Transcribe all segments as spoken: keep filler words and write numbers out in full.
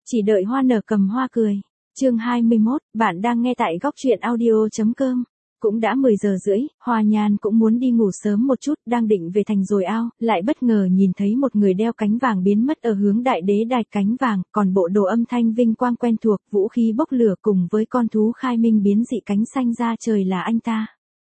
Chỉ đợi hoa nở cầm hoa cười. Chương hai mươi mốt, bạn đang nghe tại góc truyện audio chấm com. Cũng đã mười giờ rưỡi, Hoa Nhan cũng muốn đi ngủ sớm một chút, đang định về thành rồi ao, lại bất ngờ nhìn thấy một người đeo cánh vàng biến mất ở hướng đại đế đài cánh vàng, còn bộ đồ âm thanh vinh quang quen thuộc, vũ khí bốc lửa cùng với con thú khai minh biến dị cánh xanh ra trời là anh ta.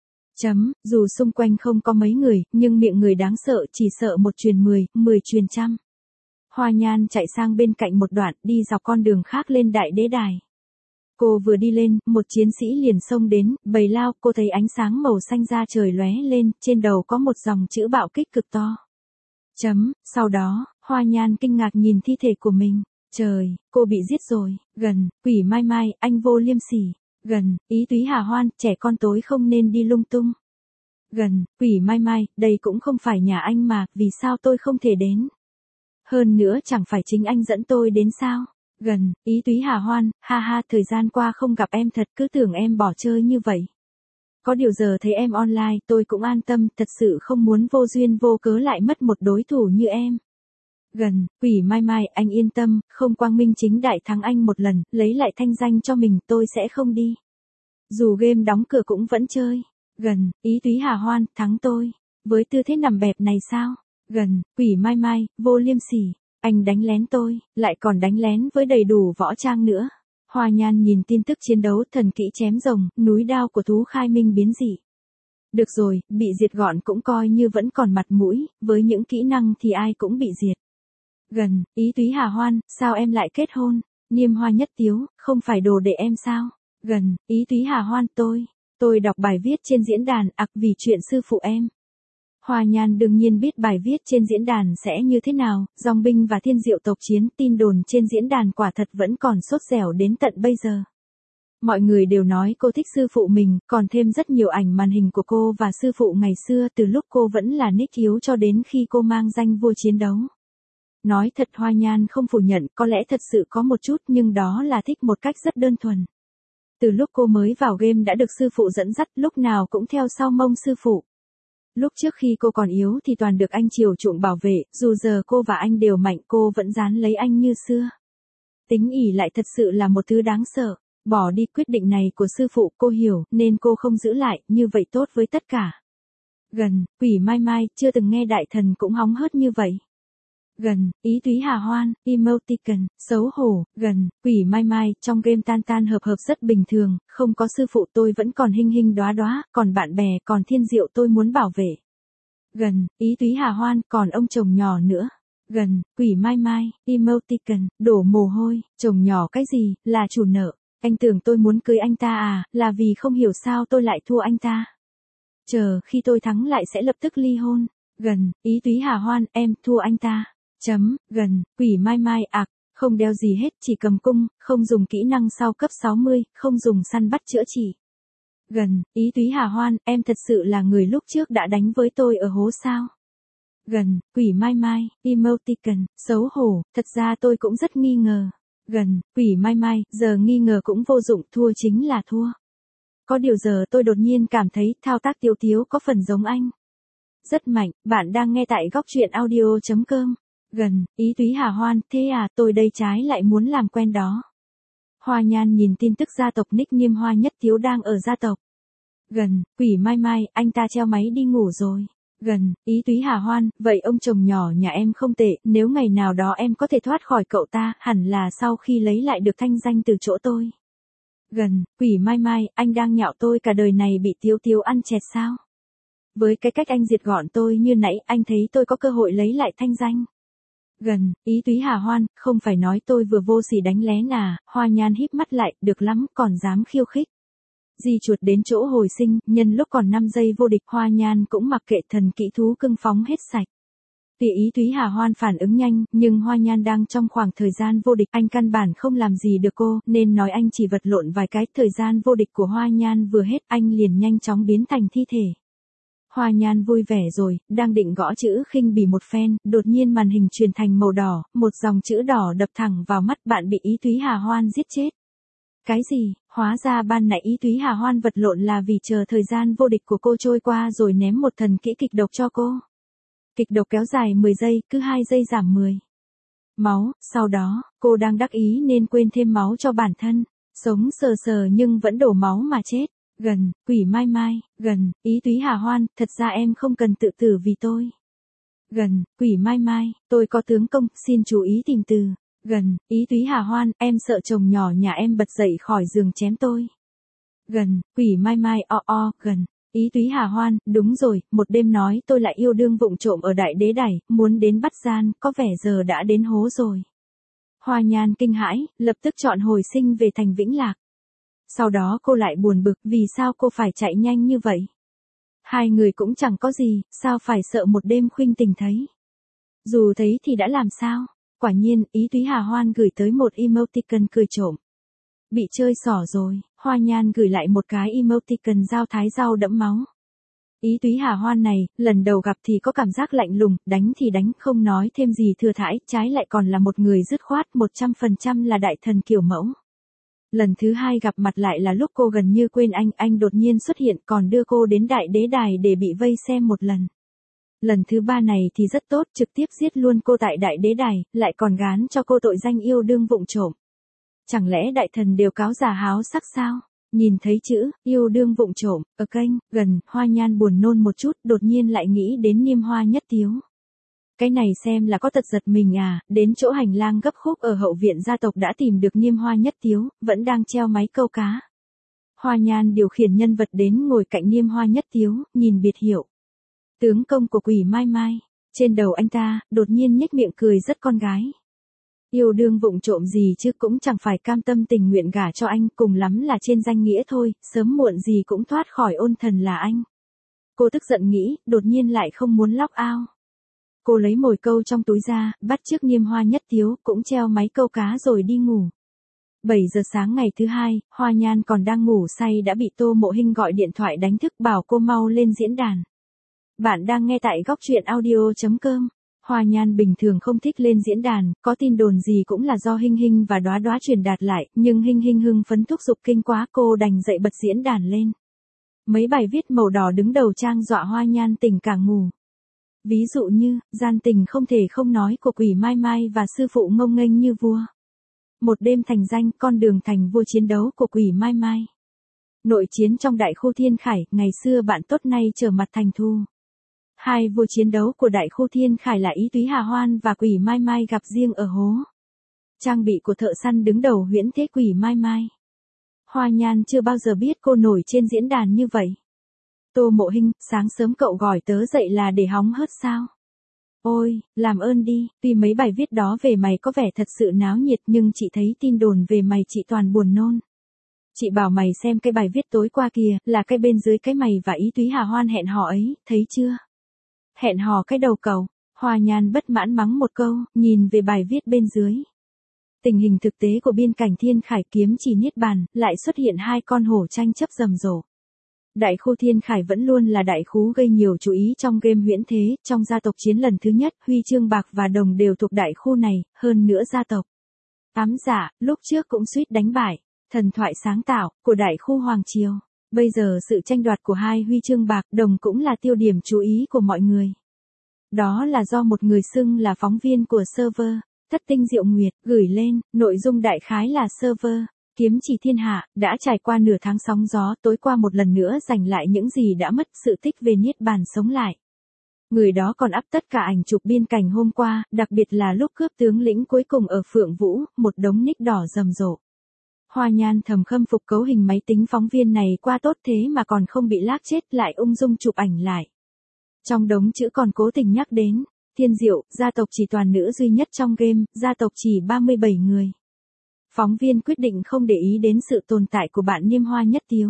Chấm, dù xung quanh không có mấy người, nhưng miệng người đáng sợ chỉ sợ một truyền mười, mười truyền trăm. Hoa Nhan chạy sang bên cạnh một đoạn, đi dọc con đường khác lên đại đế đài. Cô vừa đi lên, một chiến sĩ liền xông đến, bầy lao, cô thấy ánh sáng màu xanh da trời lóe lên, trên đầu có một dòng chữ bạo kích cực to. Chấm, sau đó, Hoa Nhan kinh ngạc nhìn thi thể của mình. Trời, cô bị giết rồi. Gần, quỷ mai mai, anh vô liêm sỉ. Gần, ý túy hà hoan, trẻ con tối không nên đi lung tung. Gần, quỷ mai mai, đây cũng không phải nhà anh mà, vì sao tôi không thể đến? Hơn nữa chẳng phải chính anh dẫn tôi đến sao? Gần, ý túy hà hoan, ha ha, thời gian qua không gặp em thật, cứ tưởng em bỏ chơi như vậy. Có điều giờ thấy em online, tôi cũng an tâm, thật sự không muốn vô duyên vô cớ lại mất một đối thủ như em. Gần, quỷ mai mai, anh yên tâm, không quang minh chính đại thắng anh một lần, lấy lại thanh danh cho mình, tôi sẽ không đi. Dù game đóng cửa cũng vẫn chơi. Gần, ý túy hà hoan, thắng tôi. Với tư thế nằm bẹp này sao? Gần, quỷ mai mai, vô liêm sỉ. Anh đánh lén tôi, lại còn đánh lén với đầy đủ võ trang nữa. Hoa Nhan nhìn tin tức chiến đấu thần kỹ chém rồng, núi đao của thú khai minh biến dị. Được rồi, bị diệt gọn cũng coi như vẫn còn mặt mũi, với những kỹ năng thì ai cũng bị diệt. Gần, ý túy hà hoan, sao em lại kết hôn? Niêm Hoa Nhất Tiếu, không phải đồ đệ em sao? Gần, ý túy hà hoan, tôi, tôi đọc bài viết trên diễn đàn, ặc vì chuyện sư phụ em. Hoa Nhan đương nhiên biết bài viết trên diễn đàn sẽ như thế nào, dòng binh và thiên diệu tộc chiến, tin đồn trên diễn đàn quả thật vẫn còn sốt dẻo đến tận bây giờ. Mọi người đều nói cô thích sư phụ mình, còn thêm rất nhiều ảnh màn hình của cô và sư phụ ngày xưa từ lúc cô vẫn là Nick Thiếu cho đến khi cô mang danh vua chiến đấu. Nói thật Hoa Nhan không phủ nhận, có lẽ thật sự có một chút nhưng đó là thích một cách rất đơn thuần. Từ lúc cô mới vào game đã được sư phụ dẫn dắt, lúc nào cũng theo sau mông sư phụ. Lúc trước khi cô còn yếu thì toàn được anh chiều chuộng bảo vệ, dù giờ cô và anh đều mạnh cô vẫn dán lấy anh như xưa. Tính ỷ lại thật sự là một thứ đáng sợ. Bỏ đi quyết định này của sư phụ cô hiểu nên cô không giữ lại, như vậy tốt với tất cả. Gần, quỷ mai mai, chưa từng nghe đại thần cũng hóng hớt như vậy. Gần, ý túy hà hoan, emoticon, xấu hổ. Gần, quỷ mai mai, trong game tan tan hợp hợp rất bình thường, không có sư phụ tôi vẫn còn hinh hinh đóa đóa, còn bạn bè, còn thiên diệu tôi muốn bảo vệ. Gần, ý túy hà hoan, còn ông chồng nhỏ nữa. Gần, quỷ mai mai, emoticon, đổ mồ hôi, chồng nhỏ cái gì, là chủ nợ. Anh tưởng tôi muốn cưới anh ta à, là vì không hiểu sao tôi lại thua anh ta. Chờ, khi tôi thắng lại sẽ lập tức ly hôn. Gần, ý túy hà hoan, em thua anh ta. Chấm, gần, quỷ mai mai ạc, không đeo gì hết, chỉ cầm cung, không dùng kỹ năng sau cấp sáu mươi, không dùng săn bắt chữa trị. Gần, ý túy hà hoan, em thật sự là người lúc trước đã đánh với tôi ở hố sao? Gần, quỷ mai mai, emoticon, xấu hổ, thật ra tôi cũng rất nghi ngờ. Gần, quỷ mai mai, giờ nghi ngờ cũng vô dụng, thua chính là thua. Có điều giờ tôi đột nhiên cảm thấy thao tác Tiếu Tiếu có phần giống anh. Rất mạnh, bạn đang nghe tại góc truyện audio chấm com. Gần, ý túy hà hoan, thế à, tôi đây trái lại muốn làm quen đó. Hoa Nhan nhìn tin tức gia tộc Nick Niêm Hoa Nhất Tiếu đang ở gia tộc. Gần, quỷ mai mai, anh ta treo máy đi ngủ rồi. Gần, ý túy hà hoan, vậy ông chồng nhỏ nhà em không tệ, nếu ngày nào đó em có thể thoát khỏi cậu ta, hẳn là sau khi lấy lại được thanh danh từ chỗ tôi. Gần, quỷ mai mai, anh đang nhạo tôi cả đời này bị Tiếu Tiếu ăn chẹt sao? Với cái cách anh diệt gọn tôi như nãy, anh thấy tôi có cơ hội lấy lại thanh danh. Gần, ý túy hà hoan, không phải nói tôi vừa vô sỉ đánh lén à, Hoa Nhan híp mắt lại, được lắm, còn dám khiêu khích. Di chuột đến chỗ hồi sinh, nhân lúc còn năm giây vô địch Hoa Nhan cũng mặc kệ thần kỹ thú cưng phóng hết sạch. Tuy ý túy hà hoan phản ứng nhanh, nhưng Hoa Nhan đang trong khoảng thời gian vô địch, anh căn bản không làm gì được cô, nên nói anh chỉ vật lộn vài cái, thời gian vô địch của Hoa Nhan vừa hết, anh liền nhanh chóng biến thành thi thể. Hoa Nhan vui vẻ rồi, đang định gõ chữ khinh bỉ một phen, đột nhiên màn hình truyền thành màu đỏ, một dòng chữ đỏ đập thẳng vào mắt, bạn bị ý túy hà hoan giết chết. Cái gì, hóa ra ban nãy ý túy hà hoan vật lộn là vì chờ thời gian vô địch của cô trôi qua rồi ném một thần kỹ kịch độc cho cô. Kịch độc kéo dài mười giây, cứ hai giây giảm mười. Máu, sau đó, cô đang đắc ý nên quên thêm máu cho bản thân. Sống sờ sờ nhưng vẫn đổ máu mà chết. Gần, Quỷ Mai Mai, gần, Ý Túy Hà Hoan, thật ra em không cần tự tử vì tôi. Gần, Quỷ Mai Mai, tôi có tướng công, xin chú ý tìm từ. Gần, Ý Túy Hà Hoan, em sợ chồng nhỏ nhà em bật dậy khỏi giường chém tôi. Gần, Quỷ Mai Mai, o o, gần, Ý Túy Hà Hoan, đúng rồi, một đêm nói tôi lại yêu đương vụng trộm ở Đại Đế Đài, muốn đến bắt gian, có vẻ giờ đã đến hố rồi. Hoa Nhan kinh hãi, lập tức chọn hồi sinh về thành Vĩnh Lạc. Sau đó cô lại buồn bực vì sao cô phải chạy nhanh như vậy. Hai người cũng chẳng có gì, sao phải sợ một đêm khuynh tình thấy. Dù thấy thì đã làm sao. Quả nhiên, Ý Túy Hà Hoan gửi tới một emoticon cười trộm. Bị chơi xỏ rồi, Hoa Nhan gửi lại một cái emoticon dao thái rau đẫm máu. Ý Túy Hà Hoan này, lần đầu gặp thì có cảm giác lạnh lùng, đánh thì đánh, không nói thêm gì thừa thãi, trái lại còn là một người dứt khoát một trăm phần trăm là đại thần kiểu mẫu. Lần thứ hai gặp mặt lại là lúc cô gần như quên anh, anh đột nhiên xuất hiện còn đưa cô đến Đại Đế Đài để bị vây xem một lần. Lần thứ ba này thì rất tốt, trực tiếp giết luôn cô tại Đại Đế Đài, lại còn gán cho cô tội danh yêu đương vụng trộm. Chẳng lẽ đại thần đều cáo già háo sắc sao? Nhìn thấy chữ, yêu đương vụng trộm, ở kênh, gần, Hoa Nhan buồn nôn một chút, đột nhiên lại nghĩ đến Niêm Hoa Nhất Tiếu. Cái này xem là có tật giật mình à, đến chỗ hành lang gấp khúc ở hậu viện gia tộc đã tìm được Niêm Hoa Nhất Tiếu, vẫn đang treo máy câu cá. Hoa Nhan điều khiển nhân vật đến ngồi cạnh Niêm Hoa Nhất Tiếu, nhìn biệt hiệu. Tướng công của Quỷ Mai Mai, trên đầu anh ta, đột nhiên nhếch miệng cười rất con gái. Yêu đương vụng trộm gì chứ cũng chẳng phải cam tâm tình nguyện gả cho anh, cùng lắm là trên danh nghĩa thôi, sớm muộn gì cũng thoát khỏi ôn thần là anh. Cô tức giận nghĩ, đột nhiên lại không muốn lóc ao. Cô lấy mồi câu trong túi ra, bắt chiếc Niêm Hoa Nhất Tiếu, cũng treo máy câu cá rồi đi ngủ. bảy giờ sáng ngày thứ hai, Hoa Nhan còn đang ngủ say đã bị Tô Mộ Hinh gọi điện thoại đánh thức bảo cô mau lên diễn đàn. Bạn đang nghe tại góc truyện audio chấm com. Hoa Nhan bình thường không thích lên diễn đàn, có tin đồn gì cũng là do Hinh Hinh và Đóa Đóa truyền đạt lại, nhưng Hinh Hinh hưng phấn thúc giục kinh quá cô đành dậy bật diễn đàn lên. Mấy bài viết màu đỏ đứng đầu trang dọa Hoa Nhan tỉnh cả ngủ. Ví dụ như, gian tình không thể không nói của Quỷ Mai Mai và sư phụ ngông nghênh như vua. Một đêm thành danh, con đường thành vua chiến đấu của Quỷ Mai Mai. Nội chiến trong Đại Khu Thiên Khải, ngày xưa bạn tốt nay trở mặt thành thù. Hai vua chiến đấu của Đại Khu Thiên Khải là Ý Túy Hà Hoan và Quỷ Mai Mai gặp riêng ở hố. Trang bị của thợ săn đứng đầu huyễn thế Quỷ Mai Mai. Hoa Nhan chưa bao giờ biết cô nổi trên diễn đàn như vậy. Tô Mộ Hinh, sáng sớm cậu gọi tớ dậy là để hóng hớt sao? Ôi, làm ơn đi, tuy mấy bài viết đó về mày có vẻ thật sự náo nhiệt nhưng chị thấy tin đồn về mày chị toàn buồn nôn. Chị bảo mày xem cái bài viết tối qua kìa, là cái bên dưới cái mày và Ý Túy Hà Hoan hẹn hò ấy, thấy chưa? Hẹn hò cái đầu cầu. Hoa Nhan bất mãn mắng một câu, nhìn về bài viết bên dưới. Tình hình thực tế của biên cảnh Thiên Khải kiếm chỉ niết bàn, lại xuất hiện hai con hổ tranh chấp rầm rộ. Đại Khu Thiên Khải vẫn luôn là đại khú gây nhiều chú ý trong game huyễn thế, trong gia tộc chiến lần thứ nhất, huy chương bạc và đồng đều thuộc đại khu này, hơn nữa gia tộc Ám Dạ, lúc trước cũng suýt đánh bại thần thoại sáng tạo của đại khu Hoàng Triều. Bây giờ sự tranh đoạt của hai huy chương bạc đồng cũng là tiêu điểm chú ý của mọi người. Đó là do một người xưng là phóng viên của server, Thất Tinh Diệu Nguyệt, gửi lên, nội dung đại khái là server Kiếm Chỉ Thiên Hạ, đã trải qua nửa tháng sóng gió, tối qua một lần nữa giành lại những gì đã mất, sự tích về niết bàn sống lại. Người đó còn up tất cả ảnh chụp biên cảnh hôm qua, đặc biệt là lúc cướp tướng lĩnh cuối cùng ở Phượng Vũ, một đống nick đỏ rầm rộ. Hoa Nhan thầm khâm phục cấu hình máy tính phóng viên này qua tốt thế mà còn không bị lag chết, lại ung dung chụp ảnh lại. Trong đống chữ còn cố tình nhắc đến, Thiên Diệu, gia tộc chỉ toàn nữ duy nhất trong game, gia tộc chỉ ba mươi bảy người. Phóng viên quyết định không để ý đến sự tồn tại của bạn Niêm Hoa Nhất Tiếu.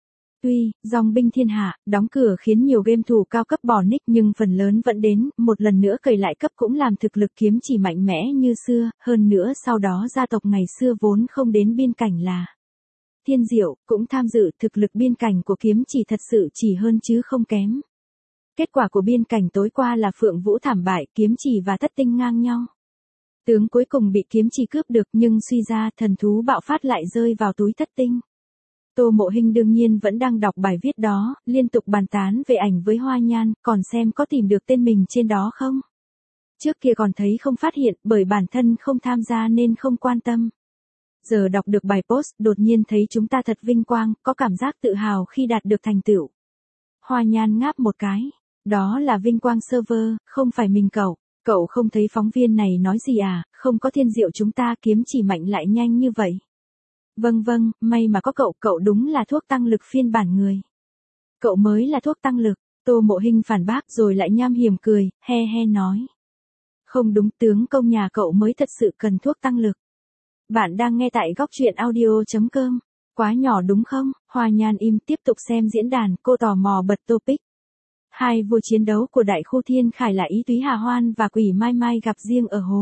Tuy, dòng binh thiên hạ, đóng cửa khiến nhiều game thủ cao cấp bỏ nick nhưng phần lớn vẫn đến, một lần nữa cày lại cấp cũng làm thực lực kiếm chỉ mạnh mẽ như xưa, hơn nữa sau đó gia tộc ngày xưa vốn không đến biên cảnh là Thiên Diệu, cũng tham dự, thực lực biên cảnh của kiếm chỉ thật sự chỉ hơn chứ không kém. Kết quả của biên cảnh tối qua là Phượng Vũ thảm bại, kiếm chỉ và Thất Tinh ngang nhau. Tướng cuối cùng bị kiếm chỉ cướp được nhưng suy ra thần thú bạo phát lại rơi vào túi Thất Tinh. Tô Mộ Hinh đương nhiên vẫn đang đọc bài viết đó, liên tục bàn tán về ảnh với Hoa Nhan, còn xem có tìm được tên mình trên đó không. Trước kia còn thấy không phát hiện, bởi bản thân không tham gia nên không quan tâm. Giờ đọc được bài post, đột nhiên thấy chúng ta thật vinh quang, có cảm giác tự hào khi đạt được thành tựu. Hoa Nhan ngáp một cái. Đó là vinh quang server, không phải mình cậu. Cậu không thấy phóng viên này nói gì à, không có thiên diệu chúng ta kiếm chỉ mạnh lại nhanh như vậy. Vâng vâng, may mà có cậu, cậu đúng là thuốc tăng lực phiên bản người. Cậu mới là thuốc tăng lực, Tô Mộ Hinh phản bác rồi lại nham hiểm cười, he he nói. Không đúng, tướng công nhà cậu mới thật sự cần thuốc tăng lực. Bạn đang nghe tại góc truyện audio.com. Quá nhỏ đúng không? Hoa Nhan im tiếp tục xem diễn đàn, cô tò mò bật topic. Hai vua chiến đấu của Đại Khu Thiên Khải là Ý Túy Hà Hoan và Quỷ Mai Mai gặp riêng ở hố.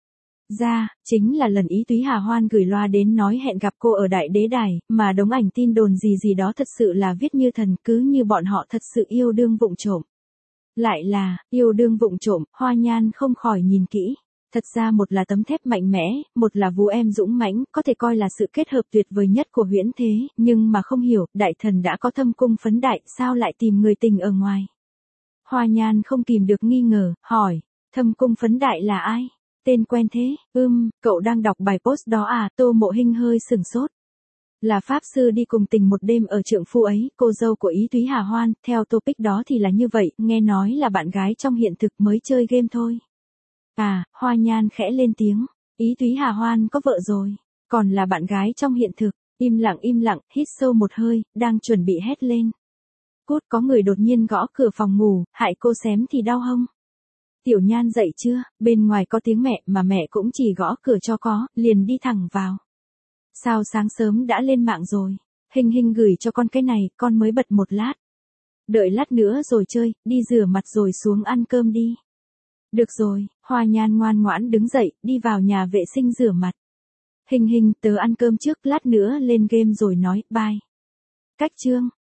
Ra, chính là lần Ý Túy Hà Hoan gửi loa đến nói hẹn gặp cô ở Đại Đế Đài, mà đống ảnh tin đồn gì gì đó thật sự là viết như thần, cứ như bọn họ thật sự yêu đương vụng trộm. Lại là, yêu đương vụng trộm, Hoa Nhan không khỏi nhìn kỹ. Thật ra một là tấm thép mạnh mẽ, một là vũ em dũng mãnh, có thể coi là sự kết hợp tuyệt vời nhất của huyễn thế, nhưng mà không hiểu, đại thần đã có thâm cung phấn đại, sao lại tìm người tình ở ngoài. Hoa Nhan không kìm được nghi ngờ, hỏi, thâm cung phấn đại là ai? Tên quen thế, ưm, cậu đang đọc bài post đó à? Tô Mộ Hinh hơi sửng sốt. Là pháp sư đi cùng tình một đêm ở trượng phu ấy, cô dâu của Ý Túy Hà Hoan, theo topic đó thì là như vậy, nghe nói là bạn gái trong hiện thực mới chơi game thôi. À, Hoa Nhan khẽ lên tiếng, Ý Túy Hà Hoan có vợ rồi, còn là bạn gái trong hiện thực, im lặng im lặng, hít sâu một hơi, đang chuẩn bị hét lên. Cút, có người đột nhiên gõ cửa phòng ngủ, hại cô xém thì đau hông. Tiểu Nhan dậy chưa, bên ngoài có tiếng mẹ mà mẹ cũng chỉ gõ cửa cho có, liền đi thẳng vào. Sao sáng sớm đã lên mạng rồi, Hình Hình gửi cho con cái này, con mới bật một lát. Đợi lát nữa rồi chơi, đi rửa mặt rồi xuống ăn cơm đi. Được rồi, Hoa Nhan ngoan ngoãn đứng dậy, đi vào nhà vệ sinh rửa mặt. Hình Hình, tớ ăn cơm trước, lát nữa lên game rồi nói, bye. Cách chương.